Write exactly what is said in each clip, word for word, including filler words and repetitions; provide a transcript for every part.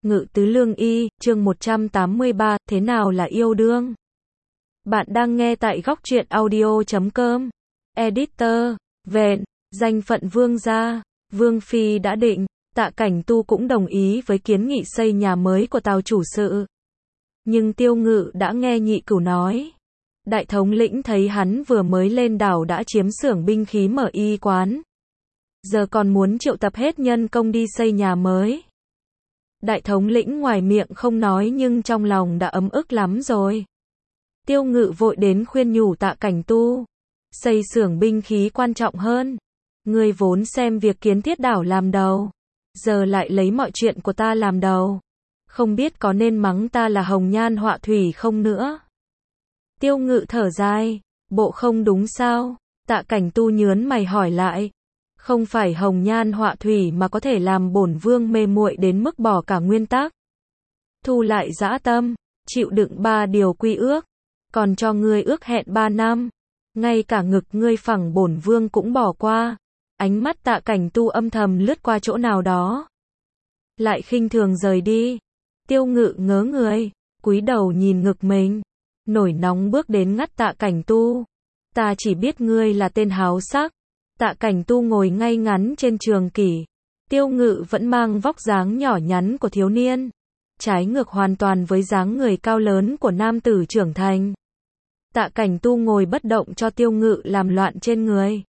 Ngự tứ lương y, chương một trăm tám mươi ba, thế nào là yêu đương? Bạn đang nghe tại góc truyện audio chấm com. Editor, vẹn, danh phận vương gia, vương phi đã định, Tạ Cảnh Tu cũng đồng ý với kiến nghị xây nhà mới của Tào chủ sự. Nhưng Tiêu Ngự đã nghe nhị cửu nói. Đại thống lĩnh thấy hắn vừa mới lên đảo đã chiếm xưởng binh khí mở y quán. Giờ còn muốn triệu tập hết nhân công đi xây nhà mới. Đại thống lĩnh ngoài miệng không nói nhưng trong lòng đã ấm ức lắm rồi. Tiêu Ngự vội đến khuyên nhủ Tạ Cảnh Tu. Xây xưởng binh khí quan trọng hơn. Ngươi vốn xem việc kiến thiết đảo làm đầu. Giờ lại lấy mọi chuyện của ta làm đầu. Không biết có nên mắng ta là hồng nhan họa thủy không nữa. Tiêu Ngự thở dài. Bộ không đúng sao? Tạ Cảnh Tu nhớn mày hỏi lại. Không phải hồng nhan họa thủy mà có thể làm bổn vương mê muội đến mức bỏ cả nguyên tắc. Thu lại dã tâm, chịu đựng ba điều quy ước, còn cho ngươi ước hẹn ba năm. Ngay cả ngực ngươi phẳng bổn vương cũng bỏ qua. Ánh mắt Tạ Cảnh Tu âm thầm lướt qua chỗ nào đó. Lại khinh thường rời đi. Tiêu Ngự ngớ người, cúi đầu nhìn ngực mình. Nổi nóng bước đến ngắt Tạ Cảnh Tu. Ta chỉ biết ngươi là tên háo sắc. Tạ Cảnh Tu ngồi ngay ngắn trên trường kỷ. Tiêu Ngự vẫn mang vóc dáng nhỏ nhắn của thiếu niên. Trái ngược hoàn toàn với dáng người cao lớn của nam tử trưởng thành. Tạ Cảnh Tu ngồi bất động cho Tiêu Ngự làm loạn trên người.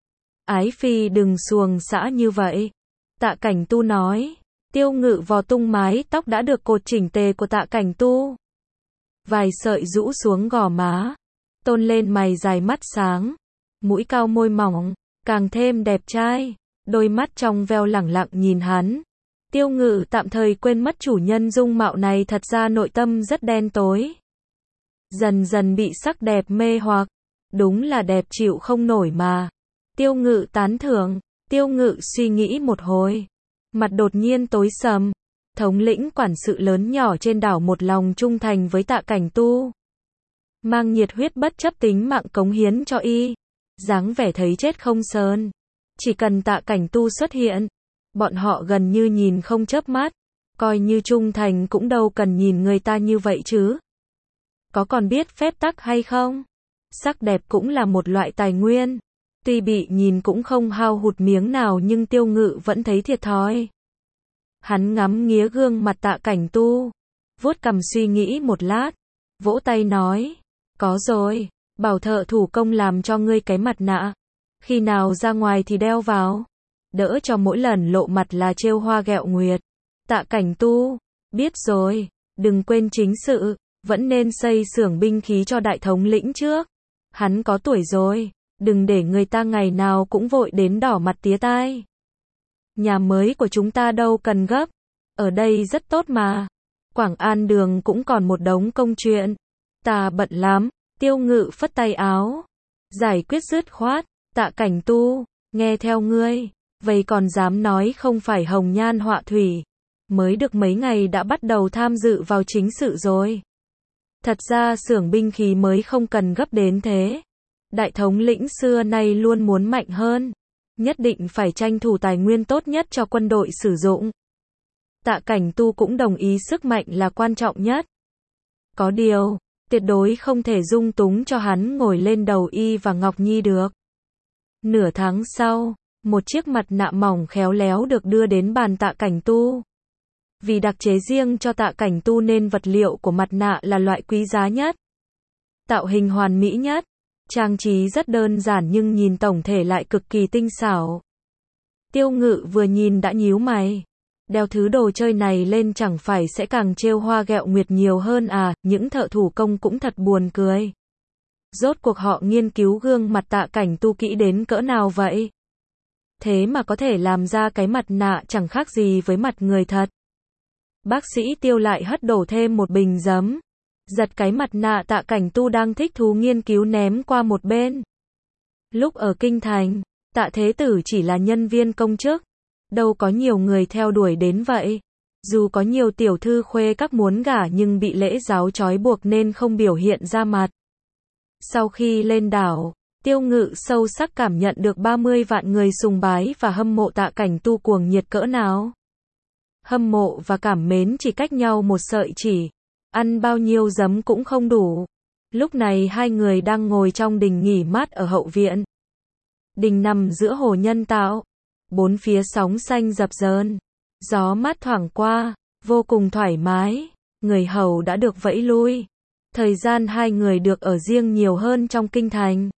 Ái phi đừng xuồng xã như vậy. Tạ Cảnh Tu nói. Tiêu Ngự vò tung mái tóc đã được cột chỉnh tề của Tạ Cảnh Tu. Vài sợi rũ xuống gò má. Tôn lên mày dài mắt sáng. Mũi cao môi mỏng. Càng thêm đẹp trai. Đôi mắt trong veo lẳng lặng nhìn hắn. Tiêu Ngự tạm thời quên mất chủ nhân dung mạo này thật ra nội tâm rất đen tối. Dần dần bị sắc đẹp mê hoặc. Đúng là đẹp chịu không nổi mà. Tiêu Ngự tán thưởng. Tiêu Ngự suy nghĩ một hồi. Mặt đột nhiên tối sầm. Thống lĩnh quản sự lớn nhỏ trên đảo một lòng trung thành với Tạ Cảnh Tu. Mang nhiệt huyết bất chấp tính mạng cống hiến cho y. Dáng vẻ thấy chết không sờn. Chỉ cần Tạ Cảnh Tu xuất hiện. Bọn họ gần như nhìn không chớp mắt. Coi như trung thành cũng đâu cần nhìn người ta như vậy chứ. Có còn biết phép tắc hay không? Sắc đẹp cũng là một loại tài nguyên. Tuy bị nhìn cũng không hao hụt miếng nào nhưng Tiêu Ngự vẫn thấy thiệt thòi. Hắn ngắm nghía gương mặt Tạ Cảnh Tu. Vuốt cằm suy nghĩ một lát. Vỗ tay nói. Có rồi. Bảo thợ thủ công làm cho ngươi cái mặt nạ. Khi nào ra ngoài thì đeo vào. Đỡ cho mỗi lần lộ mặt là trêu hoa ghẹo nguyệt. Tạ Cảnh Tu. Biết rồi. Đừng quên chính sự. Vẫn nên xây xưởng binh khí cho đại thống lĩnh trước. Hắn có tuổi rồi. Đừng để người ta ngày nào cũng vội đến đỏ mặt tía tai. Nhà mới của chúng ta đâu cần gấp. Ở đây rất tốt mà. Quảng An đường cũng còn một đống công chuyện. Ta bận lắm. Tiêu Ngự phất tay áo. Giải quyết dứt khoát. Tạ Cảnh Tu. Nghe theo ngươi. Vậy còn dám nói không phải hồng nhan họa thủy. Mới được mấy ngày đã bắt đầu tham dự vào chính sự rồi. Thật ra xưởng binh khí mới không cần gấp đến thế. Đại thống lĩnh xưa nay luôn muốn mạnh hơn. Nhất định phải tranh thủ tài nguyên tốt nhất cho quân đội sử dụng. Tạ Cảnh Tu cũng đồng ý sức mạnh là quan trọng nhất. Có điều, tuyệt đối không thể dung túng cho hắn ngồi lên đầu y và Ngọc Nhi được. Nửa tháng sau, một chiếc mặt nạ mỏng khéo léo được đưa đến bàn Tạ Cảnh Tu. Vì đặc chế riêng cho Tạ Cảnh Tu nên vật liệu của mặt nạ là loại quý giá nhất. Tạo hình hoàn mỹ nhất. Trang trí rất đơn giản nhưng nhìn tổng thể lại cực kỳ tinh xảo. Tiêu Ngự vừa nhìn đã nhíu mày. Đeo thứ đồ chơi này lên chẳng phải sẽ càng trêu hoa ghẹo nguyệt nhiều hơn à, những thợ thủ công cũng thật buồn cười. Rốt cuộc họ nghiên cứu gương mặt Tạ Cảnh Tu kỹ đến cỡ nào vậy? Thế mà có thể làm ra cái mặt nạ chẳng khác gì với mặt người thật. Bác sĩ Tiêu lại hất đổ thêm một bình giấm. Giật cái mặt nạ Tạ Cảnh Tu đang thích thú nghiên cứu ném qua một bên. Lúc ở Kinh Thành, Tạ Thế Tử chỉ là nhân viên công chức. Đâu có nhiều người theo đuổi đến vậy. Dù có nhiều tiểu thư khuê các muốn gả nhưng bị lễ giáo trói buộc nên không biểu hiện ra mặt. Sau khi lên đảo, Tiêu Ngự sâu sắc cảm nhận được ba mươi vạn người sùng bái và hâm mộ Tạ Cảnh Tu cuồng nhiệt cỡ nào. hâm mộ và cảm mến chỉ cách nhau một sợi chỉ. Ăn bao nhiêu giấm cũng không đủ. Lúc này hai người đang ngồi trong đình nghỉ mát ở hậu viện. Đình nằm giữa hồ nhân tạo. Bốn phía sóng xanh dập dờn. Gió mát thoảng qua, vô cùng thoải mái. Người hầu đã được vẫy lui. Thời gian hai người được ở riêng nhiều hơn trong kinh thành.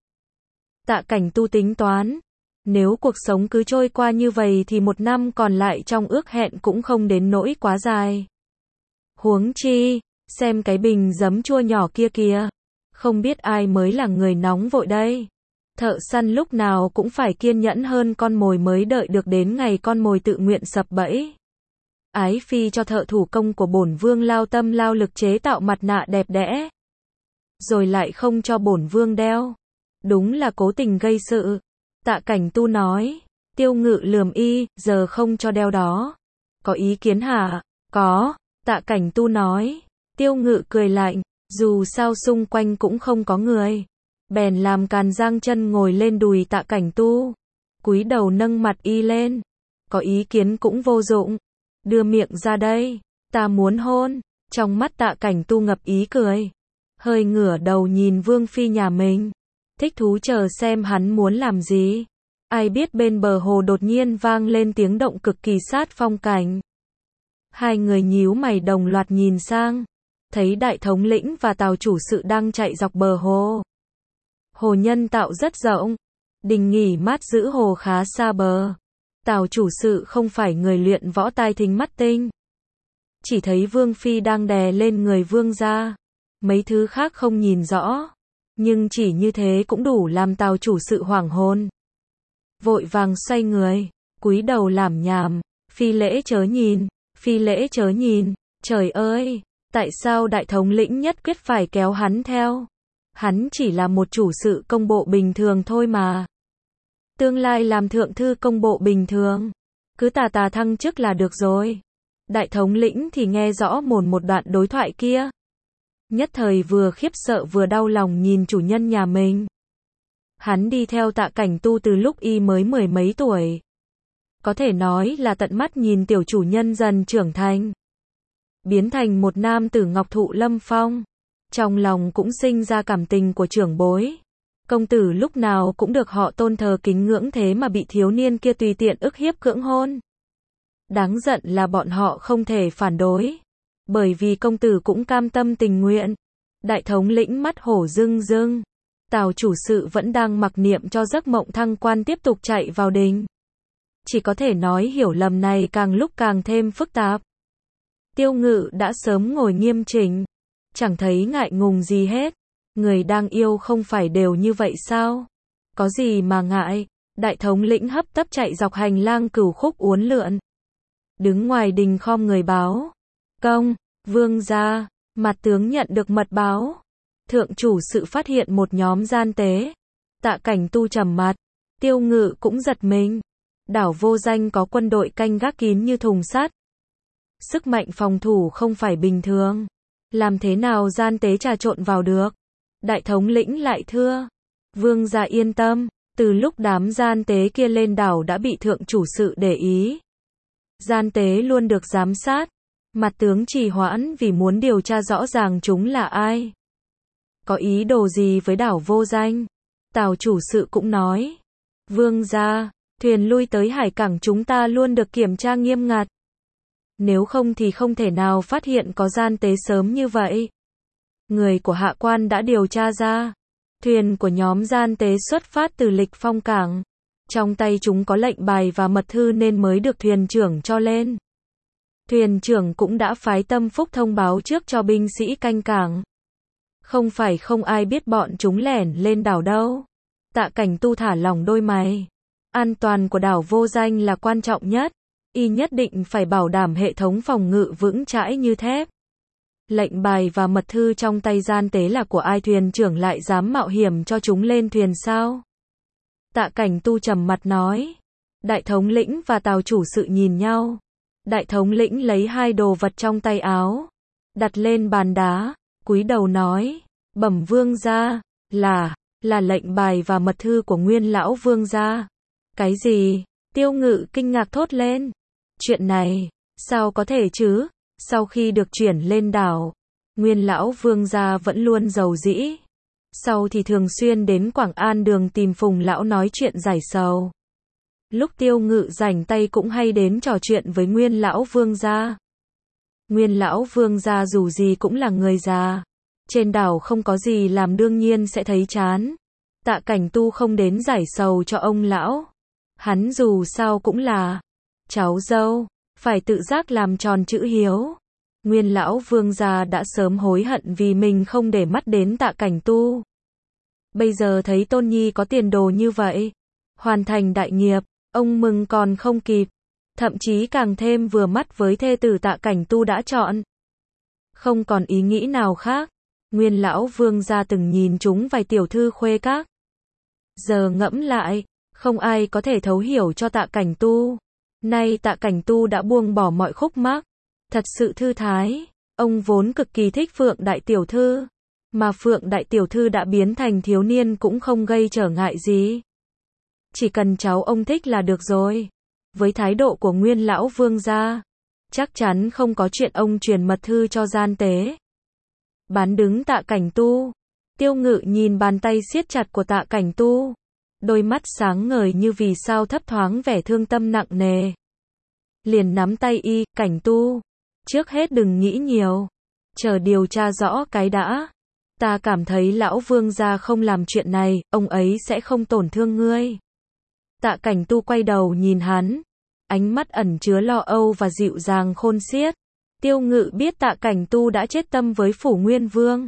Tạ Cảnh Tu tính toán. Nếu cuộc sống cứ trôi qua như vậy thì một năm còn lại trong ước hẹn cũng không đến nỗi quá dài. Huống chi, xem cái bình giấm chua nhỏ kia kìa. Không biết ai mới là người nóng vội đây. Thợ săn lúc nào cũng phải kiên nhẫn hơn con mồi mới đợi được đến ngày con mồi tự nguyện sập bẫy. Ái phi cho thợ thủ công của bổn vương lao tâm lao lực chế tạo mặt nạ đẹp đẽ. Rồi lại không cho bổn vương đeo. Đúng là cố tình gây sự. Tạ Cảnh Tu nói. Tiêu Ngự lườm y, giờ không cho đeo đó. Có ý kiến hả? Có. Tạ Cảnh Tu nói. Tiêu Ngự cười lạnh. Dù sao xung quanh cũng không có người. Bèn làm càn giang chân ngồi lên đùi Tạ Cảnh Tu. Cúi đầu nâng mặt y lên. Có ý kiến cũng vô dụng. Đưa miệng ra đây. Ta muốn hôn. Trong mắt Tạ Cảnh Tu ngập ý cười. Hơi ngửa đầu nhìn Vương Phi nhà mình. Thích thú chờ xem hắn muốn làm gì. Ai biết bên bờ hồ đột nhiên vang lên tiếng động cực kỳ sát phong cảnh. Hai người nhíu mày đồng loạt nhìn sang. Thấy đại thống lĩnh và tào chủ sự đang chạy dọc bờ hồ. Hồ nhân tạo rất rộng. Đình nghỉ mát giữ hồ khá xa bờ. Tào chủ sự không phải người luyện võ tai thính mắt tinh. Chỉ thấy Vương Phi đang đè lên người vương gia. Mấy thứ khác không nhìn rõ. Nhưng chỉ như thế cũng đủ làm tào chủ sự hoảng hồn. Vội vàng xoay người. Cúi đầu làm nhảm. Phi lễ chớ nhìn. Phi lễ chớ nhìn. Trời ơi! Tại sao đại thống lĩnh nhất quyết phải kéo hắn theo? Hắn chỉ là một chủ sự công bộ bình thường thôi mà. Tương lai làm thượng thư công bộ bình thường. Cứ tà tà thăng chức là được rồi. Đại thống lĩnh thì nghe rõ mồn một đoạn đối thoại kia. Nhất thời vừa khiếp sợ vừa đau lòng nhìn chủ nhân nhà mình. Hắn đi theo Tạ Cảnh Tu từ lúc y mới mười mấy tuổi. Có thể nói là tận mắt nhìn tiểu chủ nhân dần trưởng thành. Biến thành một nam tử ngọc thụ lâm phong. Trong lòng cũng sinh ra cảm tình của trưởng bối. Công tử lúc nào cũng được họ tôn thờ kính ngưỡng thế mà bị thiếu niên kia tùy tiện ức hiếp cưỡng hôn. Đáng giận là bọn họ không thể phản đối. Bởi vì công tử cũng cam tâm tình nguyện. Đại thống lĩnh mắt hổ rưng rưng. Tào chủ sự vẫn đang mặc niệm cho giấc mộng thăng quan tiếp tục chạy vào đình. Chỉ có thể nói hiểu lầm này càng lúc càng thêm phức tạp. Tiêu Ngự đã sớm ngồi nghiêm chỉnh. Chẳng thấy ngại ngùng gì hết. Người đang yêu không phải đều như vậy sao? Có gì mà ngại? Đại thống lĩnh hấp tấp chạy dọc hành lang cửu khúc uốn lượn. Đứng ngoài đình khom người báo. Công, vương gia, mặt tướng nhận được mật báo. Thượng chủ sự phát hiện một nhóm gian tế. Tạ Cảnh Tu trầm mặt. Tiêu Ngự cũng giật mình. Đảo Vô Danh có quân đội canh gác kín như thùng sắt. Sức mạnh phòng thủ không phải bình thường. Làm thế nào gian tế trà trộn vào được? Đại thống lĩnh lại thưa. Vương gia yên tâm. Từ lúc đám gian tế kia lên đảo đã bị thượng chủ sự để ý. Gian tế luôn được giám sát. Mặt tướng trì hoãn vì muốn điều tra rõ ràng chúng là ai. Có ý đồ gì với đảo Vô Danh? Tào chủ sự cũng nói. Vương gia, thuyền lui tới hải cảng chúng ta luôn được kiểm tra nghiêm ngặt. Nếu không thì không thể nào phát hiện có gian tế sớm như vậy. Người của hạ quan đã điều tra ra. Thuyền của nhóm gian tế xuất phát từ Lịch Phong cảng. Trong tay chúng có lệnh bài và mật thư nên mới được thuyền trưởng cho lên. Thuyền trưởng cũng đã phái Tâm Phúc thông báo trước cho binh sĩ canh cảng. Không phải không ai biết bọn chúng lẻn lên đảo đâu. Tạ Cảnh Tu thả lỏng đôi mày. An toàn của đảo Vô Danh là quan trọng nhất. Y nhất định phải bảo đảm hệ thống phòng ngự vững chãi như thép. Lệnh bài và mật thư trong tay gian tế là của ai, thuyền trưởng lại dám mạo hiểm cho chúng lên thuyền sao? Tạ Cảnh Tu trầm mặt nói. Đại thống lĩnh và tào chủ sự nhìn nhau. Đại thống lĩnh lấy hai đồ vật trong tay áo. Đặt lên bàn đá. Cúi đầu nói. Bẩm vương gia. Là, là lệnh bài và mật thư của nguyên lão vương gia. Cái gì? Tiêu Ngự kinh ngạc thốt lên. Chuyện này, Sao có thể chứ? Sau khi được chuyển lên đảo, Nguyên lão vương gia vẫn luôn giàu dĩ. Sau thì thường xuyên đến Quảng An đường tìm Phùng lão nói chuyện giải sầu. Lúc Tiêu Ngự rảnh tay cũng hay đến trò chuyện với Nguyên lão vương gia. Nguyên lão vương gia dù gì cũng là người già. Trên đảo không có gì làm đương nhiên sẽ thấy chán. Tạ Cảnh Tu không đến giải sầu cho ông lão. Hắn dù sao cũng là cháu dâu, phải tự giác làm tròn chữ hiếu. Nguyên lão vương gia đã sớm hối hận vì mình không để mắt đến Tạ Cảnh Tu. Bây giờ thấy tôn nhi có tiền đồ như vậy, hoàn thành đại nghiệp, ông mừng còn không kịp. Thậm chí càng thêm vừa mắt với thê tử Tạ Cảnh Tu đã chọn. Không còn ý nghĩ nào khác. Nguyên lão vương gia từng nhìn chúng vài tiểu thư khuê các. Giờ ngẫm lại, không ai có thể thấu hiểu cho Tạ Cảnh Tu. Nay Tạ Cảnh Tu đã buông bỏ mọi khúc mắc, thật sự thư thái. Ông vốn cực kỳ thích Phượng đại tiểu thư, mà Phượng đại tiểu thư đã biến thành thiếu niên cũng không gây trở ngại gì. Chỉ cần cháu ông thích là được rồi. Với thái độ của Nguyên lão vương gia, chắc chắn không có chuyện ông truyền mật thư cho gian tế. Bán đứng Tạ Cảnh Tu. Tiêu Ngự nhìn bàn tay siết chặt của Tạ Cảnh Tu, đôi mắt sáng ngời như vì sao thấp thoáng vẻ thương tâm nặng nề. Liền nắm tay y, Cảnh Tu, trước hết đừng nghĩ nhiều, chờ điều tra rõ cái đã. Ta cảm thấy lão vương gia không làm chuyện này, ông ấy sẽ không tổn thương ngươi. Tạ Cảnh Tu quay đầu nhìn hắn, ánh mắt ẩn chứa lo âu và dịu dàng khôn xiết. Tiêu Ngự biết Tạ Cảnh Tu đã chết tâm với Phủ Nguyên Vương.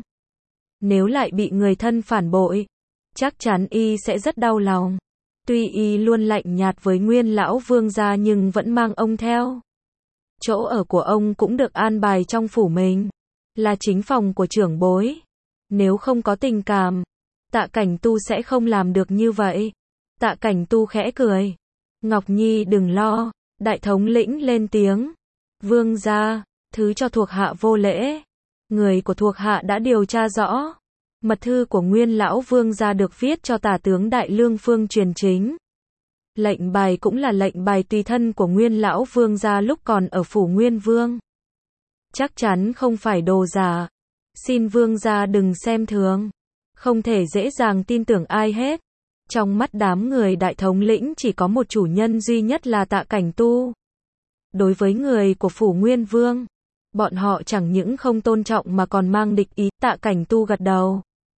Nếu lại bị người thân phản bội, chắc chắn y sẽ rất đau lòng. Tuy y luôn lạnh nhạt với Nguyên lão vương gia nhưng vẫn mang ông theo. Chỗ ở của ông cũng được an bài trong phủ mình, là chính phòng của trưởng bối. Nếu không có tình cảm, Tạ Cảnh Tu sẽ không làm được như vậy. Tạ Cảnh Tu khẽ cười. Ngọc Nhi đừng lo, đại thống lĩnh lên tiếng. Vương gia, thứ cho thuộc hạ vô lễ. Người của thuộc hạ đã điều tra rõ. Mật thư của Nguyên lão vương gia được viết cho tả tướng Đại Lương Phương truyền chính. Lệnh bài cũng là lệnh bài tùy thân của Nguyên lão vương gia lúc còn ở phủ Nguyên Vương. Chắc chắn không phải đồ giả. Xin vương gia đừng xem thường. Không thể dễ dàng tin tưởng ai hết. Trong mắt đám người đại thống lĩnh chỉ có một chủ nhân duy nhất là Tạ Cảnh Tu. Đối với người của phủ Nguyên Vương, bọn họ chẳng những không tôn trọng mà còn mang địch ý. Tạ Cảnh Tu gật đầu.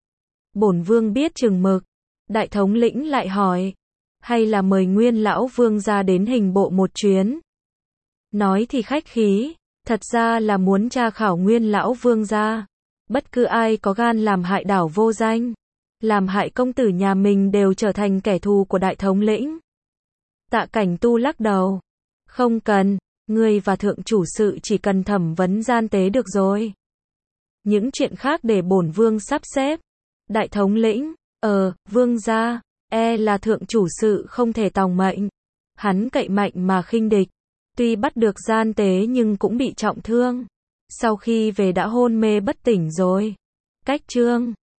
Bổn vương biết chừng mực. Đại thống lĩnh lại hỏi, hay là mời Nguyên lão vương gia đến hình bộ một chuyến. Nói thì khách khí, thật ra là muốn tra khảo Nguyên lão vương gia. Bất cứ ai có gan làm hại đảo vô danh, làm hại công tử nhà mình đều trở thành kẻ thù của đại thống lĩnh. Tạ Cảnh Tu lắc đầu. Không cần, ngươi và thượng chủ sự chỉ cần thẩm vấn gian tế được rồi. Những chuyện khác để bổn vương sắp xếp. Đại thống lĩnh, ờ, vương gia, e là thượng chủ sự không thể tòng mệnh. Hắn cậy mạnh mà khinh địch. Tuy bắt được gian tế nhưng cũng bị trọng thương. Sau khi về đã hôn mê bất tỉnh rồi. Cách chương